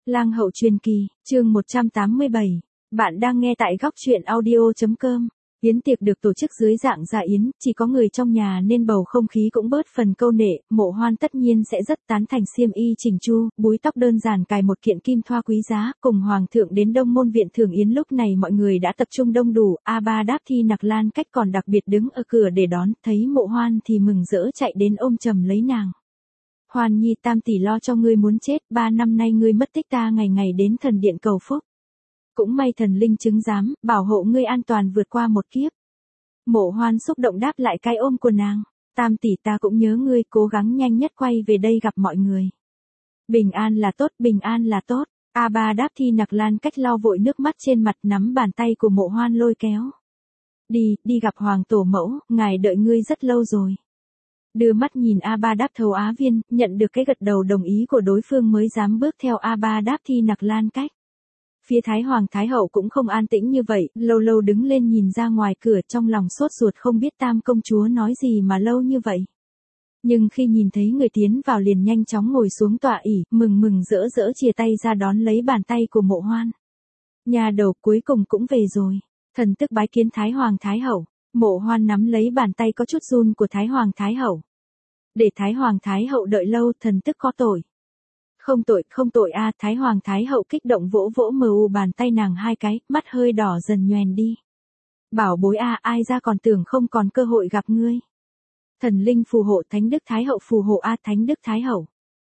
Lang hậu truyền kỳ, chương 187. Bạn đang nghe tại góc truyện audio.com. Yến tiệc được tổ chức dưới dạng dạ yến, chỉ có người trong nhà nên bầu không khí cũng bớt phần câu nệ. Mộ Hoan tất nhiên sẽ rất tán thành xiêm y chỉnh chu, búi tóc đơn giản cài một kiện kim thoa quý giá, cùng hoàng thượng đến Đông Môn viện thưởng yến. Lúc này mọi người đã tập trung đông đủ, A Ba Đáp Thi Nặc Lan Cách còn đặc biệt đứng ở cửa để đón, thấy Mộ Hoan thì mừng rỡ chạy đến ôm chầm lấy nàng. Hoan nhi, tam tỷ lo cho ngươi muốn chết, 3 năm nay ngươi mất tích, ta ngày ngày đến thần điện cầu phúc. Cũng may thần linh chứng giám, bảo hộ ngươi an toàn vượt qua một kiếp. Mộ Hoan xúc động đáp lại cái ôm của nàng. Tam tỷ, ta cũng nhớ ngươi, cố gắng nhanh nhất quay về đây gặp mọi người. Bình an là tốt, bình an là tốt. A Ba Đáp Thi Nặc Lan Cách lau vội nước mắt trên mặt, nắm bàn tay của Mộ Hoan lôi kéo. Đi gặp hoàng tổ mẫu, ngài đợi ngươi rất lâu rồi. Đưa mắt nhìn A Ba Đáp Thầu Á Viên, nhận được cái gật đầu đồng ý của đối phương mới dám bước theo A Ba Đáp Thi Nặc Lan Cách. Phía Thái Hoàng Thái Hậu cũng không an tĩnh như vậy, lâu lâu đứng lên nhìn ra ngoài cửa, trong lòng sốt ruột không biết tam công chúa nói gì mà lâu như vậy. Nhưng khi nhìn thấy người tiến vào liền nhanh chóng ngồi xuống tọa ỷ, mừng rỡ chia tay ra đón lấy bàn tay của Mộ Hoan. Nhà đầu, cuối cùng cũng về rồi. Thần tức bái kiến Thái Hoàng Thái Hậu. Mộ Hoan nắm lấy bàn tay có chút run của Thái Hoàng Thái Hậu. Để Thái Hoàng Thái Hậu đợi lâu, thần tức có tội. Không tội a. Thái Hoàng Thái Hậu kích động vỗ bàn tay nàng hai cái, mắt hơi đỏ dần nhoèn đi. Bảo bối a, ai ra còn tưởng không còn cơ hội gặp ngươi. Thần linh phù hộ, Thánh Đức Thái Hậu phù hộ a. Thánh Đức Thái Hậu.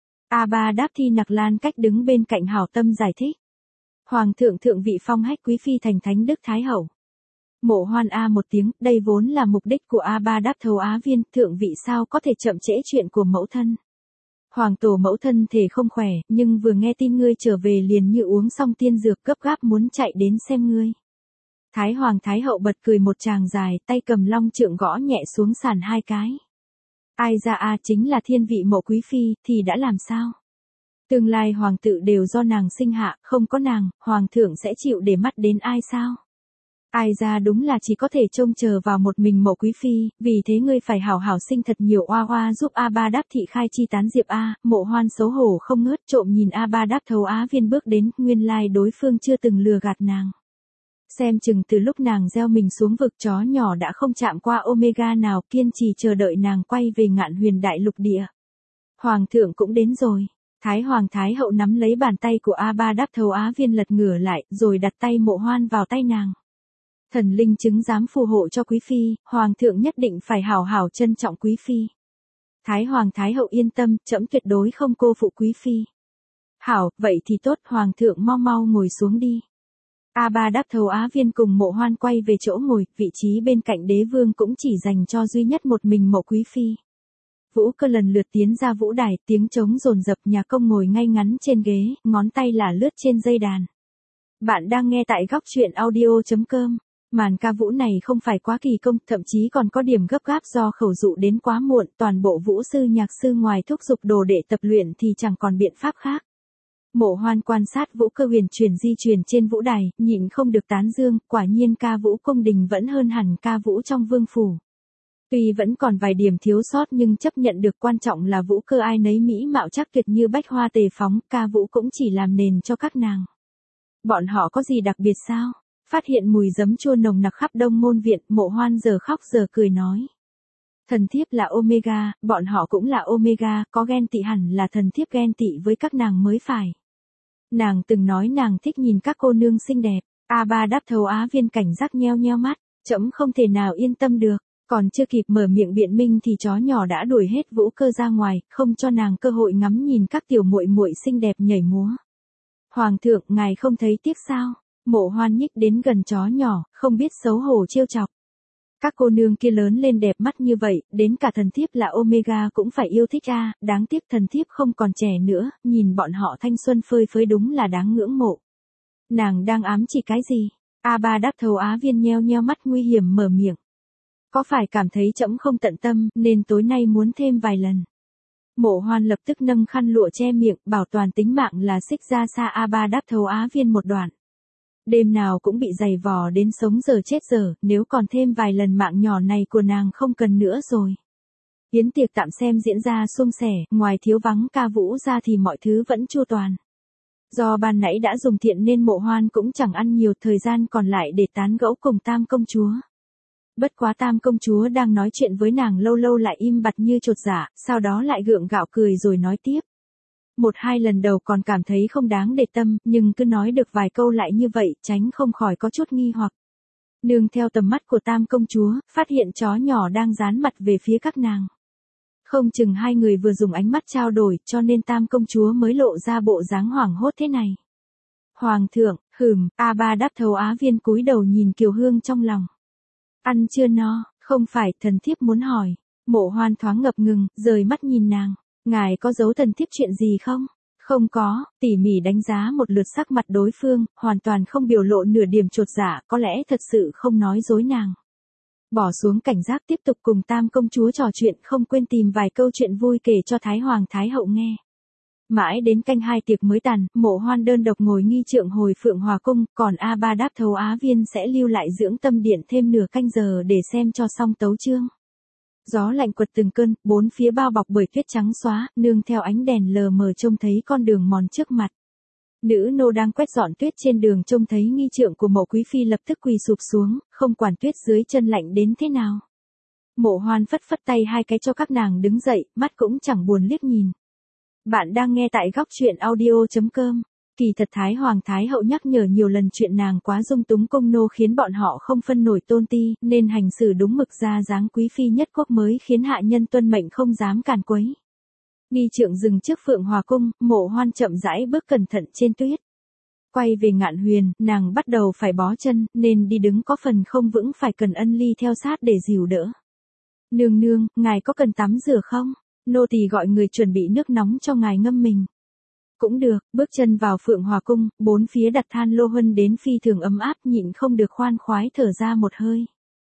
A Ba Đáp Thi Nặc Lan Cách đứng bên cạnh hảo tâm giải thích. Hoàng thượng thượng vị phong hách quý phi thành Thánh Đức Thái Hậu. Mộ Hoan a một tiếng, đây vốn là mục đích của A Ba Đáp Thầu Á Viên, thượng vị sao có thể chậm trễ chuyện của mẫu thân. Hoàng tổ mẫu thân thể không khỏe, nhưng vừa nghe tin ngươi trở về liền như uống xong tiên dược, gấp gáp muốn chạy đến xem ngươi. Thái Hoàng Thái Hậu bật cười một tràng dài, tay cầm long trượng gõ nhẹ xuống sàn hai cái. Ai ra a, chính là thiên vị mộ quý phi, thì đã làm sao? Tương lai hoàng tử đều do nàng sinh hạ, không có nàng, hoàng thượng sẽ chịu để mắt đến ai sao? Ai ra đúng là chỉ có thể trông chờ vào một mình Mộ quý phi, vì thế ngươi phải hảo hảo sinh thật nhiều oa oa giúp A Ba Đáp thị khai chi tán diệp a. Mộ Hoan xấu hổ không ngớt, trộm nhìn A Ba Đáp Thầu Á Viên bước đến, nguyên lai đối phương chưa từng lừa gạt nàng. Xem chừng từ lúc nàng gieo mình xuống vực, chó nhỏ đã không chạm qua Omega nào, kiên trì chờ đợi nàng quay về Ngạn Huyền Đại Lục địa. Hoàng thượng cũng đến rồi. Thái Hoàng Thái Hậu nắm lấy bàn tay của A Ba Đáp Thầu Á Viên lật ngửa lại, rồi đặt tay Mộ Hoan vào tay nàng. Thần linh chứng giám phù hộ cho quý phi, hoàng thượng nhất định phải hảo hảo trân trọng quý phi. Thái Hoàng Thái Hậu yên tâm, trẫm tuyệt đối không cô phụ quý phi. Hảo, vậy thì tốt, hoàng thượng mau ngồi xuống đi. A Ba Đáp Thầu Á Viên cùng Mộ Hoan quay về chỗ ngồi, vị trí bên cạnh đế vương cũng chỉ dành cho duy nhất một mình Mộ quý phi. Vũ Cơ lần lượt tiến ra vũ đài, tiếng trống dồn dập, nhà công ngồi ngay ngắn trên ghế, ngón tay lả lướt trên dây đàn. Bạn đang nghe tại góc truyện audio.com. Màn ca vũ này không phải quá kỳ công, thậm chí còn có điểm gấp gáp do khẩu dụ đến quá muộn, toàn bộ vũ sư nhạc sư ngoài thúc giục đồ đệ tập luyện thì chẳng còn biện pháp khác. Mộ Hoan quan sát Vũ Cơ huyền chuyển di chuyển trên vũ đài, nhịn không được tán dương, quả nhiên ca vũ cung đình vẫn hơn hẳn ca vũ trong vương phủ. Tuy vẫn còn vài điểm thiếu sót nhưng chấp nhận được, quan trọng là Vũ Cơ ai nấy mỹ mạo chắc tuyệt như bách hoa tề phóng, ca vũ cũng chỉ làm nền cho các nàng. Bọn họ có gì đặc biệt sao? Phát hiện mùi giấm chua nồng nặc khắp Đông Môn viện, Mộ Hoan giờ khóc giờ cười nói. Thần thiếp là Omega, bọn họ cũng là Omega, có ghen tị hẳn là thần thiếp ghen tị với các nàng mới phải. Nàng từng nói nàng thích nhìn các cô nương xinh đẹp. A Ba Đáp Thầu Á Viên cảnh giác nheo mắt, trẫm không thể nào yên tâm được, còn chưa kịp mở miệng biện minh thì chó nhỏ đã đuổi hết Vũ Cơ ra ngoài, không cho nàng cơ hội ngắm nhìn các tiểu muội muội xinh đẹp nhảy múa. Hoàng thượng, ngài không thấy tiếc sao? Mộ Hoan nhích đến gần chó nhỏ, không biết xấu hổ trêu chọc. Các cô nương kia lớn lên đẹp mắt như vậy, đến cả thần thiếp là Omega cũng phải yêu thích a. Đáng tiếc thần thiếp không còn trẻ nữa, nhìn bọn họ thanh xuân phơi phới đúng là đáng ngưỡng mộ. Nàng đang ám chỉ cái gì? A Ba Đáp Thầu Á Viên nheo mắt nguy hiểm mở miệng. Có phải cảm thấy trẫm không tận tâm, nên tối nay muốn thêm vài lần? Mộ Hoan lập tức nâng khăn lụa che miệng, bảo toàn tính mạng là xích ra xa A Ba Đáp Thầu Á Viên một đoạn. Đêm nào cũng bị giày vò đến sống giờ chết giờ, nếu còn thêm vài lần mạng nhỏ này của nàng không cần nữa rồi. Yến tiệc tạm xem diễn ra suôn sẻ, ngoài thiếu vắng ca vũ ra thì mọi thứ vẫn chu toàn. Do ban nãy đã dùng thiện nên Mộ Hoan cũng chẳng ăn nhiều, thời gian còn lại để tán gẫu cùng Tam công chúa. Bất quá Tam công chúa đang nói chuyện với nàng lâu lâu lại im bặt như chột dạ, sau đó lại gượng gạo cười rồi nói tiếp. Một hai lần đầu còn cảm thấy không đáng để tâm, nhưng cứ nói được vài câu lại như vậy, tránh không khỏi có chút nghi hoặc. Nương theo tầm mắt của Tam công chúa, phát hiện chó nhỏ đang dán mặt về phía các nàng. Không chừng hai người vừa dùng ánh mắt trao đổi, cho nên Tam công chúa mới lộ ra bộ dáng hoảng hốt thế này. Hoàng thượng, A3 đáp thầu Á Viên cúi đầu nhìn Kiều Hương trong lòng. Ăn chưa no, không phải, thần thiếp muốn hỏi. Mộ Hoan thoáng ngập ngừng, rời mắt nhìn nàng. Ngài có giấu thần thiếp chuyện gì không? Không có, tỉ mỉ đánh giá một lượt sắc mặt đối phương, hoàn toàn không biểu lộ nửa điểm chột dạ, có lẽ thật sự không nói dối nàng. Bỏ xuống cảnh giác tiếp tục cùng Tam công chúa trò chuyện, không quên tìm vài câu chuyện vui kể cho Thái Hoàng Thái hậu nghe. Mãi đến canh 2 tiệc mới tàn, Mộ Hoan đơn độc ngồi nghi trượng hồi Phượng Hòa cung, còn A3 đáp thầu Á Viên sẽ lưu lại dưỡng tâm điện thêm nửa canh giờ để xem cho xong tấu chương. Gió lạnh quật từng cơn, bốn phía bao bọc bởi tuyết trắng xóa, nương theo ánh đèn lờ mờ trông thấy con đường mòn trước mặt. Nữ nô đang quét dọn tuyết trên đường trông thấy nghi trượng của Mộ quý phi lập tức quỳ sụp xuống, không quản tuyết dưới chân lạnh đến thế nào. Mộ Hoan phất phất tay hai cái cho các nàng đứng dậy, mắt cũng chẳng buồn liếc nhìn. Bạn đang nghe tại góc truyện audio.com. Kỳ thật Thái Hoàng Thái hậu nhắc nhở nhiều lần chuyện nàng quá dung túng công nô khiến bọn họ không phân nổi tôn ti, nên hành xử đúng mực ra dáng quý phi nhất quốc mới khiến hạ nhân tuân mệnh không dám càn quấy. Nghi trượng dừng trước Phượng Hòa cung, Mộ Hoan chậm rãi bước cẩn thận trên tuyết. Quay về Ngạn Huyền, nàng bắt đầu phải bó chân, nên đi đứng có phần không vững, phải cần Ân Ly theo sát để dìu đỡ. Nương nương, ngài có cần tắm rửa không? Nô tỳ gọi người chuẩn bị nước nóng cho ngài ngâm mình. Cũng được, bước chân vào Phượng Hòa cung, bốn phía đặt than lô huân đến phi thường ấm áp, nhịn không được khoan khoái thở ra một hơi.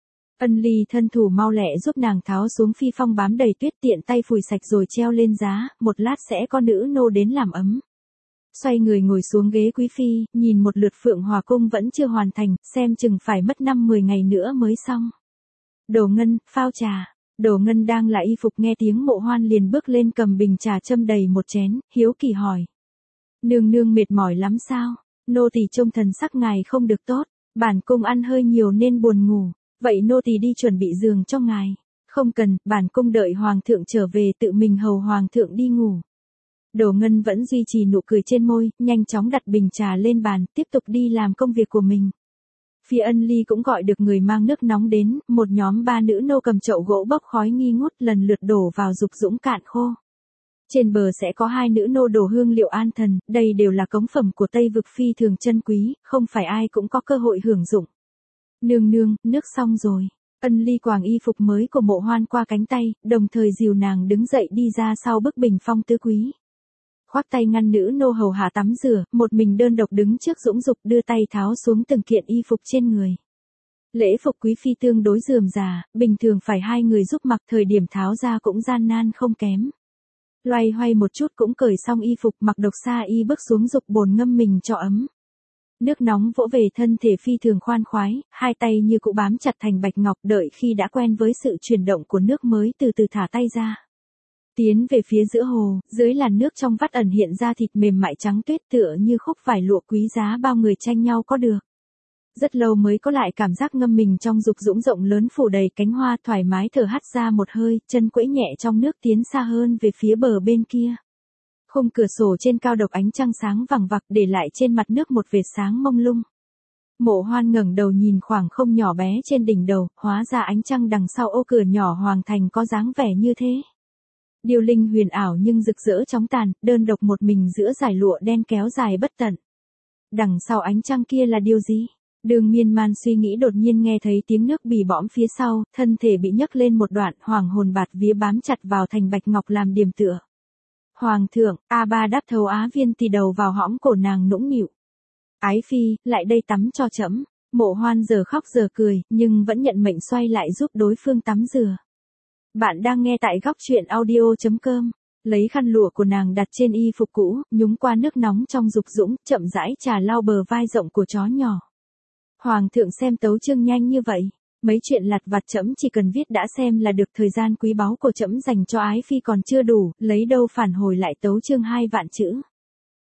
Ân Ly thân thủ mau lẹ giúp nàng tháo xuống phi phong bám đầy tuyết, tiện tay phủi sạch rồi treo lên giá, một lát sẽ có nữ nô đến làm ấm. Xoay người ngồi xuống ghế quý phi, nhìn một lượt Phượng Hòa cung vẫn chưa hoàn thành, xem chừng phải mất 5-10 ngày nữa mới xong. Đồ Ngân, phao trà. Đồ Ngân đang là y phục nghe tiếng Mộ Hoan liền bước lên cầm bình trà châm đầy một chén, hiếu kỳ hỏi. Nương nương mệt mỏi lắm sao? Nô tỳ trông thần sắc ngài không được tốt, bản cung ăn hơi nhiều nên buồn ngủ, vậy nô tỳ đi chuẩn bị giường cho ngài. Không cần, bản cung đợi hoàng thượng trở về tự mình hầu hoàng thượng đi ngủ. Đồ Ngân vẫn duy trì nụ cười trên môi, nhanh chóng đặt bình trà lên bàn, tiếp tục đi làm công việc của mình. Phía Ân Ly cũng gọi được người mang nước nóng đến, một nhóm 3 nữ nô cầm chậu gỗ bốc khói nghi ngút lần lượt đổ vào dục dũng cạn khô. Trên bờ sẽ có 2 nữ nô đổ hương liệu an thần, đây đều là cống phẩm của Tây vực phi thường chân quý, không phải ai cũng có cơ hội hưởng dụng. Nương nương, nước xong rồi. Ân Ly quàng y phục mới của Mộ Hoan qua cánh tay, đồng thời dìu nàng đứng dậy đi ra sau bức bình phong tứ quý. Khoác tay ngăn nữ nô hầu hạ tắm rửa, một mình đơn độc đứng trước dũng dục đưa tay tháo xuống từng kiện y phục trên người. Lễ phục quý phi tương đối rườm rà, bình thường phải 2 người giúp mặc, thời điểm tháo ra cũng gian nan không kém. Loay hoay một chút cũng cởi xong y phục, mặc độc sa y bước xuống dục bồn ngâm mình cho ấm. Nước nóng vỗ về thân thể phi thường khoan khoái, hai tay như cụ bám chặt thành bạch ngọc, đợi khi đã quen với sự chuyển động của nước mới từ từ thả tay ra. Tiến về phía giữa hồ, dưới làn nước trong vắt ẩn hiện ra thịt mềm mại trắng tuyết tựa như khúc vải lụa quý giá bao người tranh nhau có được. Rất lâu mới có lại cảm giác ngâm mình trong dục dũng rộng lớn phủ đầy cánh hoa, thoải mái thở hắt ra một hơi, chân quẫy nhẹ trong nước tiến xa hơn về phía bờ bên kia. Khung cửa sổ trên cao độc ánh trăng sáng vằng vặc để lại trên mặt nước một vệt sáng mông lung. Mộ Hoan ngẩng đầu nhìn khoảng không nhỏ bé trên đỉnh đầu, hóa ra ánh trăng đằng sau ô cửa nhỏ hoàng thành có dáng vẻ như thế. Điêu linh huyền ảo nhưng rực rỡ chóng tàn, đơn độc một mình giữa dải lụa đen kéo dài bất tận. Đằng sau ánh trăng kia là điều gì? Đường miên man suy nghĩ đột nhiên nghe thấy tiếng nước bì bõm phía sau, thân thể bị nhấc lên một đoạn, hoàng hồn bạt vía bám chặt vào thành bạch ngọc làm điểm tựa. Hoàng thượng, A3 đáp thầu Á Viên tì đầu vào hõm cổ nàng nũng nịu. Ái phi, lại đây tắm cho trẫm. Mộ Hoan giờ khóc giờ cười, nhưng vẫn nhận mệnh xoay lại giúp đối phương tắm rửa. Bạn đang nghe tại góc truyện audio.com. Lấy khăn lụa của nàng đặt trên y phục cũ, nhúng qua nước nóng trong dục dũng, chậm rãi trà lau bờ vai rộng của chó nhỏ. Hoàng thượng xem tấu chương nhanh như vậy, mấy chuyện lặt vặt trẫm chỉ cần viết đã xem là được, thời gian quý báu của trẫm dành cho ái phi còn chưa đủ, lấy đâu phản hồi lại tấu chương 2 vạn chữ.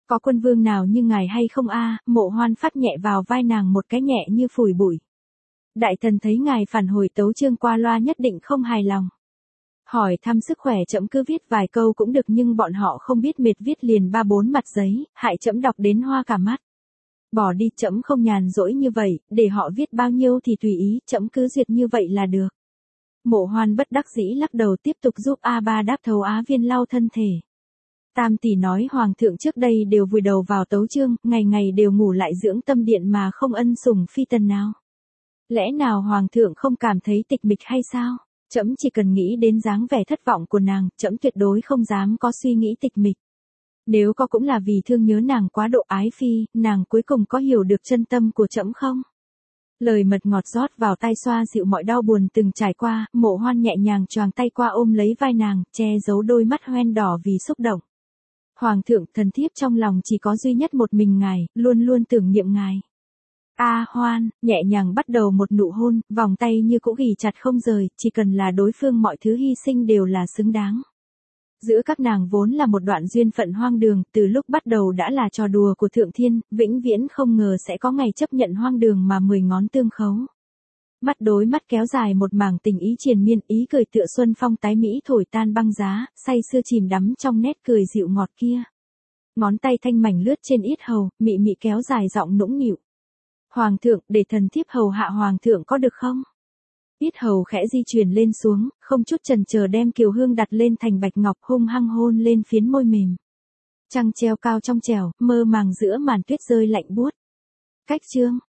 Có quân vương nào như ngài hay không a? Mộ Hoan phát nhẹ vào vai nàng một cái nhẹ như phủi bụi. Đại thần thấy ngài phản hồi tấu chương qua loa nhất định không hài lòng. Hỏi thăm sức khỏe trẫm cứ viết vài câu cũng được nhưng bọn họ không biết mệt viết liền 3-4 mặt giấy, hại trẫm đọc đến hoa cả mắt. Bỏ đi, trẫm không nhàn rỗi như vậy, để họ viết bao nhiêu thì tùy ý, trẫm cứ duyệt như vậy là được. Mộ Hoan bất đắc dĩ lắc đầu tiếp tục giúp A Ba đáp thấu Á Viên lau thân thể. Tam tỷ nói hoàng thượng trước đây đều vùi đầu vào tấu chương, ngày ngày đều ngủ lại dưỡng tâm điện mà không ân sủng phi tần nào. Lẽ nào hoàng thượng không cảm thấy tịch mịch hay sao? Trẫm chỉ cần nghĩ đến dáng vẻ thất vọng của nàng, trẫm tuyệt đối không dám có suy nghĩ tịch mịch. Nếu có cũng là vì thương nhớ nàng quá độ ái phi, nàng cuối cùng có hiểu được chân tâm của trẫm không? Lời mật ngọt rót vào tai xoa dịu mọi đau buồn từng trải qua, Mộ Hoan nhẹ nhàng choàng tay qua ôm lấy vai nàng, che giấu đôi mắt hoen đỏ vì xúc động. Hoàng thượng, thần thiếp trong lòng chỉ có duy nhất một mình ngài, luôn luôn tưởng niệm ngài. A Hoan, nhẹ nhàng bắt đầu một nụ hôn, vòng tay như cũ ghì chặt không rời, chỉ cần là đối phương mọi thứ hy sinh đều là xứng đáng. Giữa các nàng vốn là một đoạn duyên phận hoang đường, từ lúc bắt đầu đã là trò đùa của thượng thiên, vĩnh viễn không ngờ sẽ có ngày chấp nhận hoang đường mà 10 ngón tương khấu. Mắt đối mắt kéo dài một mảng tình ý triền miên, ý cười tựa xuân phong tái mỹ thổi tan băng giá, say sưa chìm đắm trong nét cười dịu ngọt kia. Ngón tay thanh mảnh lướt trên yết hầu, mị mị kéo dài giọng nũng nịu. Hoàng thượng, để thần thiếp hầu hạ hoàng thượng có được không? Yết hầu khẽ di chuyển lên xuống, không chút chần chờ đem kiều hương đặt lên thành bạch ngọc hung hăng hôn lên phiến môi mềm. Trăng treo cao trong trẻo, mơ màng giữa màn tuyết rơi lạnh buốt. Cách chương